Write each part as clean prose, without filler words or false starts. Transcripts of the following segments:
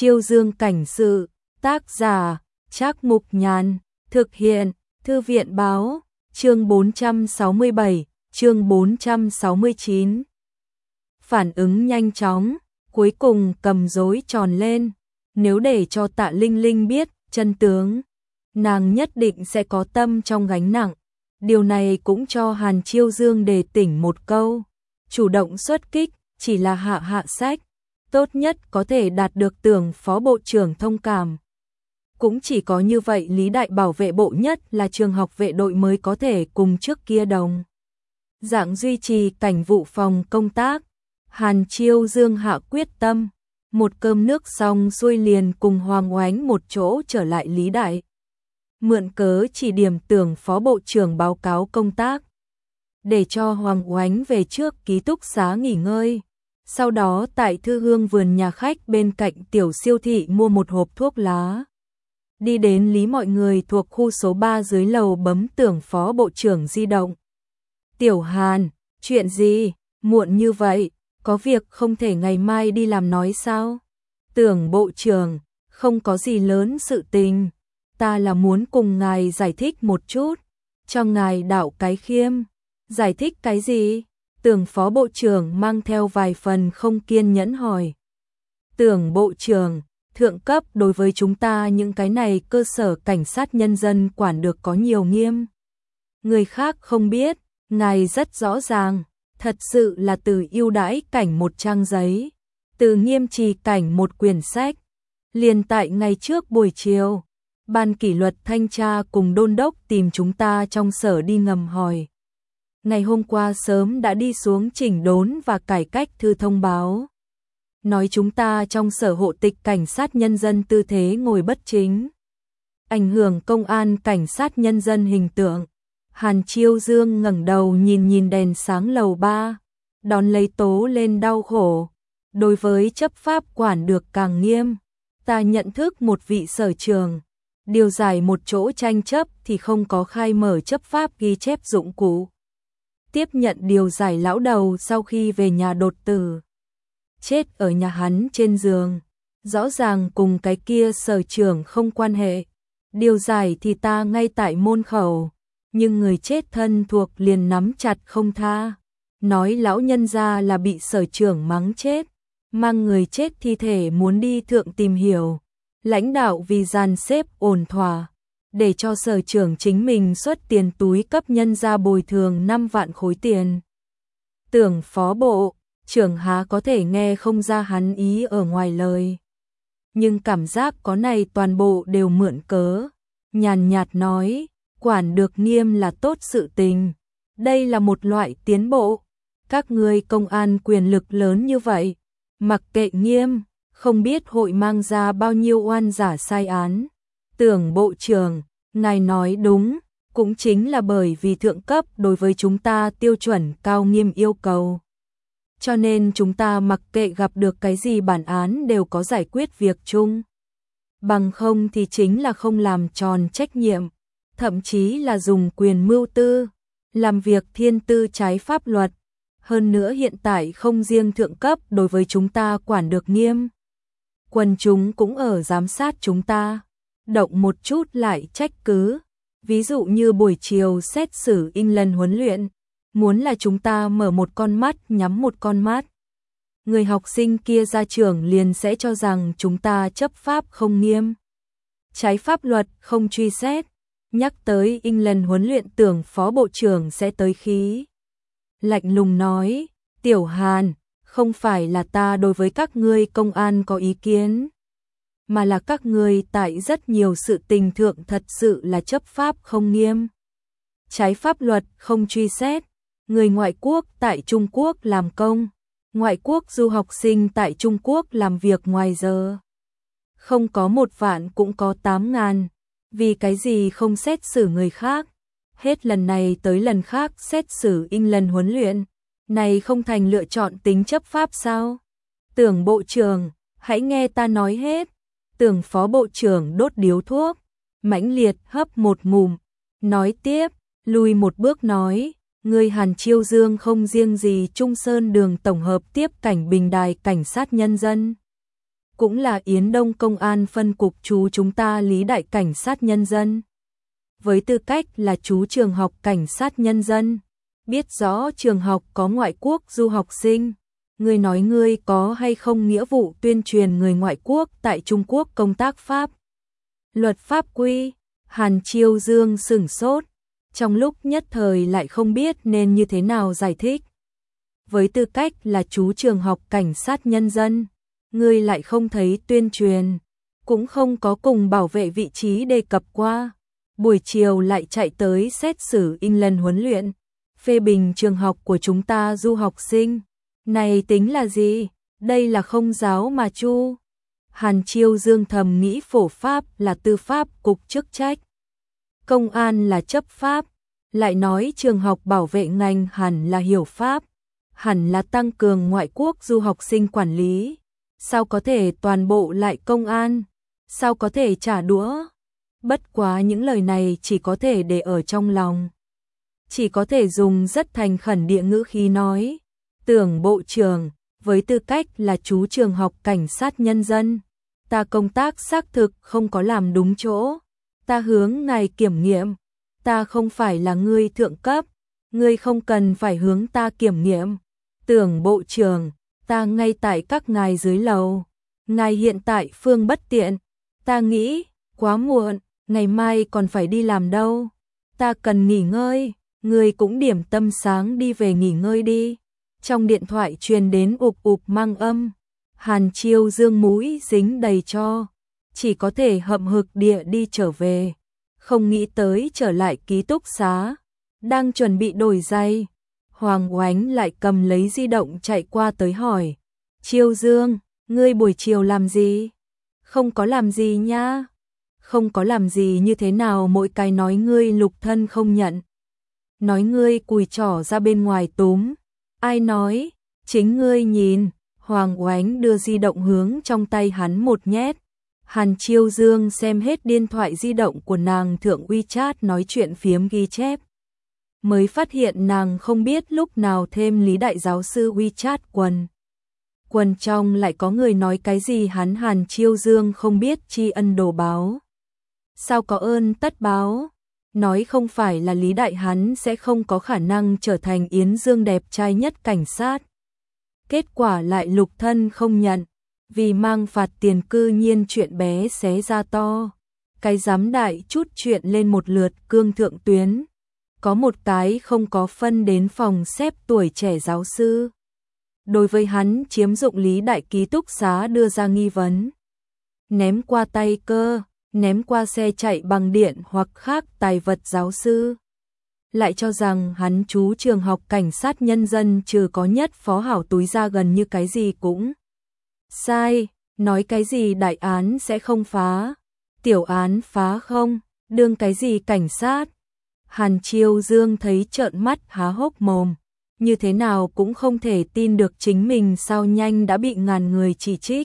Chiêu Dương cảnh sự, tác giả, Trác Mục Nhàn, thực hiện, Thư viện báo, chương 467, chương 469. Phản ứng nhanh chóng, cuối cùng cầm rối tròn lên, nếu để cho Tạ Linh Linh biết chân tướng, nàng nhất định sẽ có tâm trong gánh nặng. Điều này cũng cho Hàn Chiêu Dương đề tỉnh một câu, chủ động xuất kích, chỉ là hạ sách, tốt nhất có thể đạt được Tưởng Phó Bộ trưởng thông cảm. Cũng chỉ có như vậy Lý Đại bảo vệ bộ nhất là trường học vệ đội mới có thể cùng trước kia đồng dạng duy trì cảnh vụ phòng công tác. Hàn Chiêu Dương hạ quyết tâm, một cơm nước xong xuôi liền cùng Hoàng Oánh một chỗ trở lại Lý Đại. Mượn cớ chỉ điểm Tưởng Phó Bộ trưởng báo cáo công tác, để cho Hoàng Oánh về trước ký túc xá nghỉ ngơi. Sau đó tại Thư Hương vườn nhà khách bên cạnh tiểu siêu thị mua một hộp thuốc lá. Đi đến Lý mọi người thuộc khu số 3 dưới lầu bấm Tưởng Phó Bộ trưởng di động. Tiểu Hàn, chuyện gì, muộn như vậy, có việc không thể ngày mai đi làm nói sao? Tưởng Bộ trưởng, không có gì lớn sự tình, ta là muốn cùng ngài giải thích một chút, cho ngài đạo cái khiêm. Giải thích cái gì? Tưởng Phó Bộ trưởng mang theo vài phần không kiên nhẫn hỏi. Tưởng Bộ trưởng, thượng cấp đối với chúng ta những cái này cơ sở cảnh sát nhân dân quản được có nhiều nghiêm. Người khác không biết, ngài rất rõ ràng, thật sự là từ ưu đãi cảnh một trang giấy, từ nghiêm trì cảnh một quyển sách. Liền tại ngày trước buổi chiều, ban kỷ luật thanh tra cùng đôn đốc tìm chúng ta trong sở đi ngầm hỏi. Ngày hôm qua sớm đã đi xuống chỉnh đốn và cải cách thư thông báo. Nói chúng ta trong sở hộ tịch cảnh sát nhân dân tư thế ngồi bất chính, ảnh hưởng công an cảnh sát nhân dân hình tượng. Hàn Chiêu Dương ngẩng đầu nhìn đèn sáng lầu 3, đón lấy tố lên đau khổ. Đối với chấp pháp quản được càng nghiêm, ta nhận thức một vị sở trường, điều giải một chỗ tranh chấp thì không có khai mở chấp pháp ghi chép dụng cụ. Tiếp nhận điều giải lão đầu sau khi về nhà đột tử, chết ở nhà hắn trên giường, rõ ràng cùng cái kia sở trưởng không quan hệ. Điều giải thì ta ngay tại môn khẩu, nhưng người chết thân thuộc liền nắm chặt không tha, nói lão nhân gia là bị sở trưởng mắng chết, mang người chết thi thể muốn đi thượng tìm hiểu. Lãnh đạo vì dàn xếp ổn thỏa, để cho sở trưởng chính mình xuất tiền túi cấp nhân ra bồi thường 5 vạn khối tiền. Tưởng Phó Bộ trưởng há có thể nghe không ra hắn ý ở ngoài lời, nhưng cảm giác có này toàn bộ đều mượn cớ, nhàn nhạt nói, quản được nghiêm là tốt sự tình, đây là một loại tiến bộ. Các ngươi công an quyền lực lớn như vậy, mặc kệ nghiêm, không biết hội mang ra bao nhiêu oan giả sai án. Tưởng Bộ trưởng, ngài nói đúng, cũng chính là bởi vì thượng cấp đối với chúng ta tiêu chuẩn cao nghiêm yêu cầu, cho nên chúng ta mặc kệ gặp được cái gì bản án đều có giải quyết việc chung. Bằng không thì chính là không làm tròn trách nhiệm, thậm chí là dùng quyền mưu tư, làm việc thiên tư trái pháp luật. Hơn nữa hiện tại không riêng thượng cấp đối với chúng ta quản được nghiêm, quần chúng cũng ở giám sát chúng ta, động một chút lại trách cứ. Ví dụ như buổi chiều xét xử lần huấn luyện, muốn là chúng ta mở một con mắt nhắm một con mắt, người học sinh kia ra trường liền sẽ cho rằng chúng ta chấp pháp không nghiêm, trái pháp luật không truy xét. Nhắc tới lần huấn luyện Tưởng Phó Bộ trưởng sẽ tới khí, lạnh lùng nói, Tiểu Hàn, không phải là ta đối với các ngươi công an có ý kiến, mà là các ngươi tại rất nhiều sự tình thượng thật sự là chấp pháp không nghiêm, trái pháp luật không truy xét. Người ngoại quốc tại Trung Quốc làm công, ngoại quốc du học sinh tại Trung Quốc làm việc ngoài giờ, không có 1 vạn cũng có 8.000, vì cái gì không xét xử người khác, hết lần này tới lần khác xét xử lần huấn luyện, này không thành lựa chọn tính chấp pháp sao? Tưởng Bộ trưởng, hãy nghe ta nói hết. Tưởng Phó Bộ trưởng đốt điếu thuốc, mãnh liệt hấp một ngụm, nói tiếp, lùi một bước nói, người Hàn Chiêu Dương không riêng gì Trung Sơn đường tổng hợp tiếp cảnh bình đài cảnh sát nhân dân, cũng là Yến Đông Công an phân cục chú chúng ta Lý Đại Cảnh sát nhân dân. Với tư cách là chú trường học cảnh sát nhân dân, biết rõ trường học có ngoại quốc du học sinh, ngươi nói ngươi có hay không nghĩa vụ tuyên truyền người ngoại quốc tại Trung Quốc công tác pháp luật pháp quy? Hàn Chiêu Dương sửng sốt, trong lúc nhất thời lại không biết nên như thế nào giải thích. Với tư cách là chú trường học cảnh sát nhân dân, ngươi lại không thấy tuyên truyền, cũng không có cùng bảo vệ vị trí đề cập qua. Buổi chiều lại chạy tới xét xử England huấn luyện, phê bình trường học của chúng ta du học sinh. Này tính là gì? Đây là không giáo mà chu. Hàn Chiêu Dương thầm nghĩ phổ pháp là tư pháp cục chức trách, công an là chấp pháp, lại nói trường học bảo vệ ngành hẳn là hiểu pháp, hẳn là tăng cường ngoại quốc du học sinh quản lý. Sao có thể toàn bộ lại công an? Sao có thể trả đũa? Bất quá những lời này chỉ có thể để ở trong lòng. Chỉ có thể dùng rất thành khẩn địa ngữ khí nói. Tưởng bộ trưởng, với tư cách là chú trường học cảnh sát nhân dân, ta công tác xác thực không có làm đúng chỗ. Ta hướng ngài kiểm nghiệm. Ta không phải là ngươi thượng cấp. Ngươi không cần phải hướng ta kiểm nghiệm. Tưởng bộ trưởng, ta ngay tại các ngài dưới lầu. Ngài hiện tại phương bất tiện. Ta nghĩ, quá muộn, ngày mai còn phải đi làm đâu. Ta cần nghỉ ngơi, ngươi cũng điểm tâm sáng đi về nghỉ ngơi đi. Trong điện thoại truyền đến ục ục mang âm. Hàn Chiêu Dương mũi dính đầy cho, chỉ có thể hậm hực địa đi trở về. Không nghĩ tới trở lại ký túc xá, đang chuẩn bị đổi giày, Hoàng Oánh lại cầm lấy di động chạy qua tới hỏi. Chiêu Dương, ngươi buổi chiều làm gì? Không có làm gì nha. Không có làm gì như thế nào mỗi cái nói ngươi lục thân không nhận. Nói ngươi cùi trỏ ra bên ngoài túm. Ai nói? Chính ngươi nhìn. Hoàng Oánh đưa di động hướng trong tay hắn một nhét. Hàn Chiêu Dương xem hết điện thoại di động của nàng thượng WeChat nói chuyện phiếm ghi chép. Mới phát hiện nàng không biết lúc nào thêm Lý Đại giáo sư WeChat quần. Quần trong lại có người nói cái gì hắn Hàn Chiêu Dương không biết tri ân đồ báo. Sao có ơn tất báo? Nói không phải là Lý Đại hắn sẽ không có khả năng trở thành Yến Dương đẹp trai nhất cảnh sát. Kết quả lại lục thân không nhận, vì mang phạt tiền cư nhiên chuyện bé xé ra to. Cái giám đại chút chuyện lên một lượt cương thượng tuyến. Có một cái không có phân đến phòng xếp tuổi trẻ giáo sư. Đối với hắn chiếm dụng Lý Đại ký túc xá đưa ra nghi vấn. Ném qua tay cơ, ném qua xe chạy bằng điện hoặc khác tài vật giáo sư. Lại cho rằng hắn chú trường học cảnh sát nhân dân trừ có nhất phó hảo túi ra gần như cái gì cũng sai, nói cái gì đại án sẽ không phá, tiểu án phá không, đương cái gì cảnh sát. Hàn Chiêu Dương thấy trợn mắt há hốc mồm, như thế nào cũng không thể tin được chính mình sao nhanh đã bị ngàn người chỉ trích.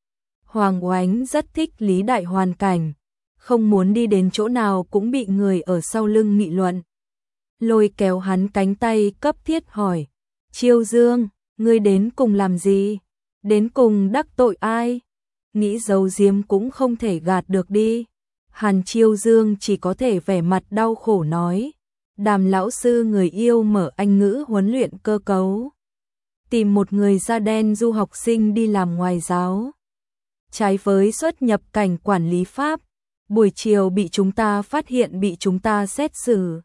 Hoàng Oánh rất thích Lý Đại hoàn cảnh, không muốn đi đến chỗ nào cũng bị người ở sau lưng nghị luận. Lôi kéo hắn cánh tay cấp thiết hỏi, Chiêu Dương, ngươi đến cùng làm gì? Đến cùng đắc tội ai? Nghĩ giấu giếm cũng không thể gạt được đi. Hàn Chiêu Dương chỉ có thể vẻ mặt đau khổ nói, Đàm lão sư người yêu mở Anh ngữ huấn luyện cơ cấu. Tìm một người da đen du học sinh đi làm ngoài giáo. Trái với xuất nhập cảnh quản lý pháp, buổi chiều bị chúng ta phát hiện bị chúng ta xét xử.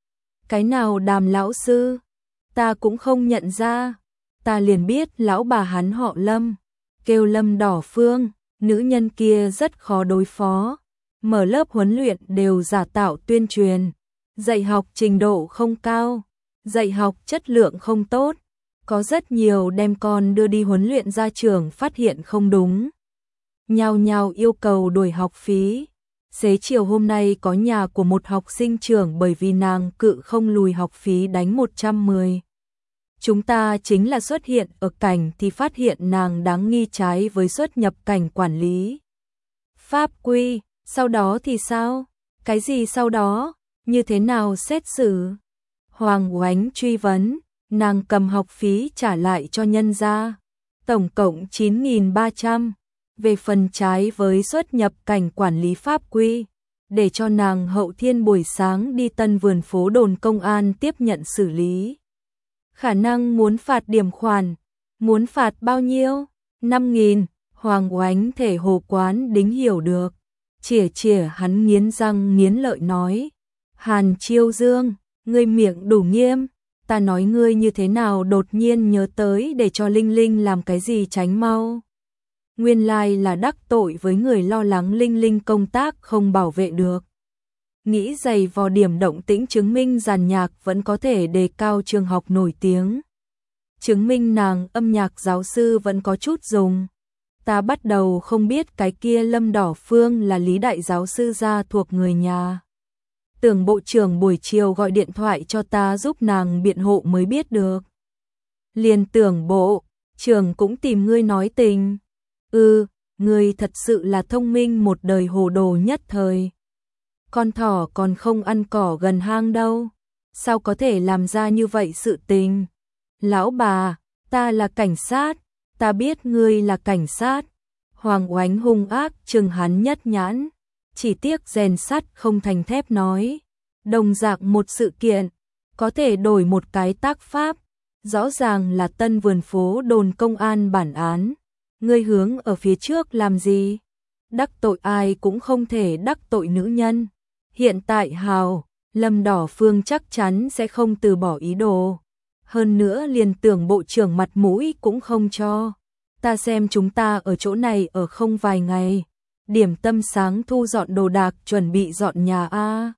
Cái nào Đàm lão sư? Ta cũng không nhận ra. Ta liền biết lão bà hắn họ Lâm, kêu Lâm Đỏ Phương, nữ nhân kia rất khó đối phó. Mở lớp huấn luyện đều giả tạo tuyên truyền, dạy học trình độ không cao, dạy học chất lượng không tốt. Có rất nhiều đem con đưa đi huấn luyện ra trường phát hiện không đúng, nhao nhao yêu cầu đuổi học phí. Xế chiều hôm nay có nhà của một học sinh trưởng bởi vì nàng cự không lùi học phí đánh 110. Chúng ta chính là xuất hiện ở cảnh thì phát hiện nàng đáng nghi trái với xuất nhập cảnh quản lý pháp quy. Sau đó thì sao? Cái gì sau đó? Như thế nào xét xử? Hoàng Oánh truy vấn, nàng cầm học phí trả lại cho nhân gia. Tổng cộng 9.300. về phần trái với xuất nhập cảnh quản lý pháp quy, để cho nàng Hậu Thiên buổi sáng đi Tân Vườn phố đồn công an tiếp nhận xử lý. Khả năng muốn phạt điểm khoản, muốn phạt bao nhiêu? 5.000, Hoàng Oánh thể hồ quán đính hiểu được. Chỉa hắn nghiến răng nghiến lợi nói. Hàn Chiêu Dương, ngươi miệng đủ nghiêm, ta nói ngươi như thế nào đột nhiên nhớ tới để cho Linh Linh làm cái gì tránh mau. Nguyên lai là đắc tội với người lo lắng Linh Linh công tác không bảo vệ được. Nghĩ giày vò điểm động tĩnh chứng minh dàn nhạc vẫn có thể đề cao trường học nổi tiếng. Chứng minh nàng âm nhạc giáo sư vẫn có chút dùng. Ta bắt đầu không biết cái kia Lâm Đỏ Phương là Lý Đại giáo sư gia thuộc người nhà. Tưởng bộ trưởng buổi chiều gọi điện thoại cho ta giúp nàng biện hộ mới biết được. Liền tưởng bộ trưởng cũng tìm ngươi nói tình. Ngươi thật sự là thông minh một đời hồ đồ nhất thời. Con thỏ còn không ăn cỏ gần hang đâu. Sao có thể làm ra như vậy sự tình? Lão bà, ta là cảnh sát, ta biết ngươi là cảnh sát. Hoàng Oánh hung ác trừng hắn nhất nhãn, chỉ tiếc rèn sắt không thành thép nói. Đồng dạng một sự kiện, có thể đổi một cái tác pháp, rõ ràng là Tân Vườn phố đồn công an bản án. Ngươi hướng ở phía trước làm gì? Đắc tội ai cũng không thể đắc tội nữ nhân. Hiện tại Lâm Đỏ Phương chắc chắn sẽ không từ bỏ ý đồ. Hơn nữa liền tưởng bộ trưởng mặt mũi cũng không cho. Ta xem chúng ta ở chỗ này ở không vài ngày. Điểm tâm sáng thu dọn đồ đạc chuẩn bị dọn nhà a.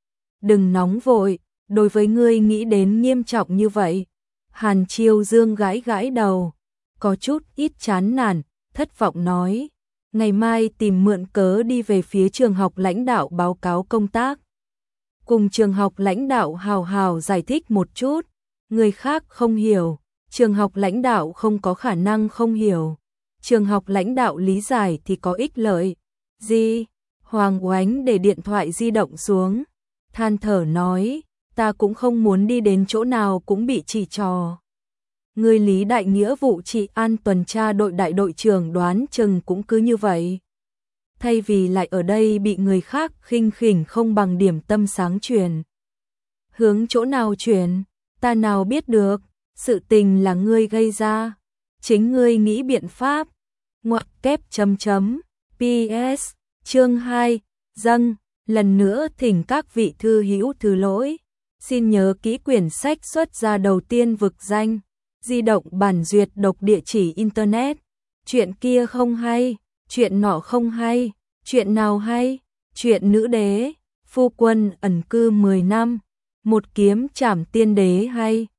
Đừng nóng vội, đối với ngươi nghĩ đến nghiêm trọng như vậy. Hàn Chiêu Dương gãi gãi đầu, có chút ít chán nản, thất vọng nói. Ngày mai tìm mượn cớ đi về phía trường học lãnh đạo báo cáo công tác. Cùng trường học lãnh đạo hào hào giải thích một chút. Người khác không hiểu, trường học lãnh đạo không có khả năng không hiểu. Trường học lãnh đạo lý giải thì có ích lợi. Gì? Hoàng Oánh để điện thoại di động xuống. Than thở nói, ta cũng không muốn đi đến chỗ nào cũng bị chỉ trò. Người Lý Đại nghĩa vụ trị an tuần tra đội đại đội trưởng đoán chừng cũng cứ như vậy. Thay vì lại ở đây bị người khác khinh khỉnh không bằng điểm tâm sáng truyền. Hướng chỗ nào truyền, ta nào biết được, sự tình là ngươi gây ra. Chính ngươi nghĩ biện pháp. Ngoặc kép chấm chấm. PS, chương 2, dâng, lần nữa thỉnh các vị thư hữu thứ lỗi. Xin nhớ kỹ quyển sách xuất ra đầu tiên vực danh. Di động bản duyệt độc địa chỉ internet. Chuyện kia không hay, chuyện nọ không hay, chuyện nào hay, chuyện nữ đế, phu quân ẩn cư 10 năm, một kiếm trảm tiên đế hay.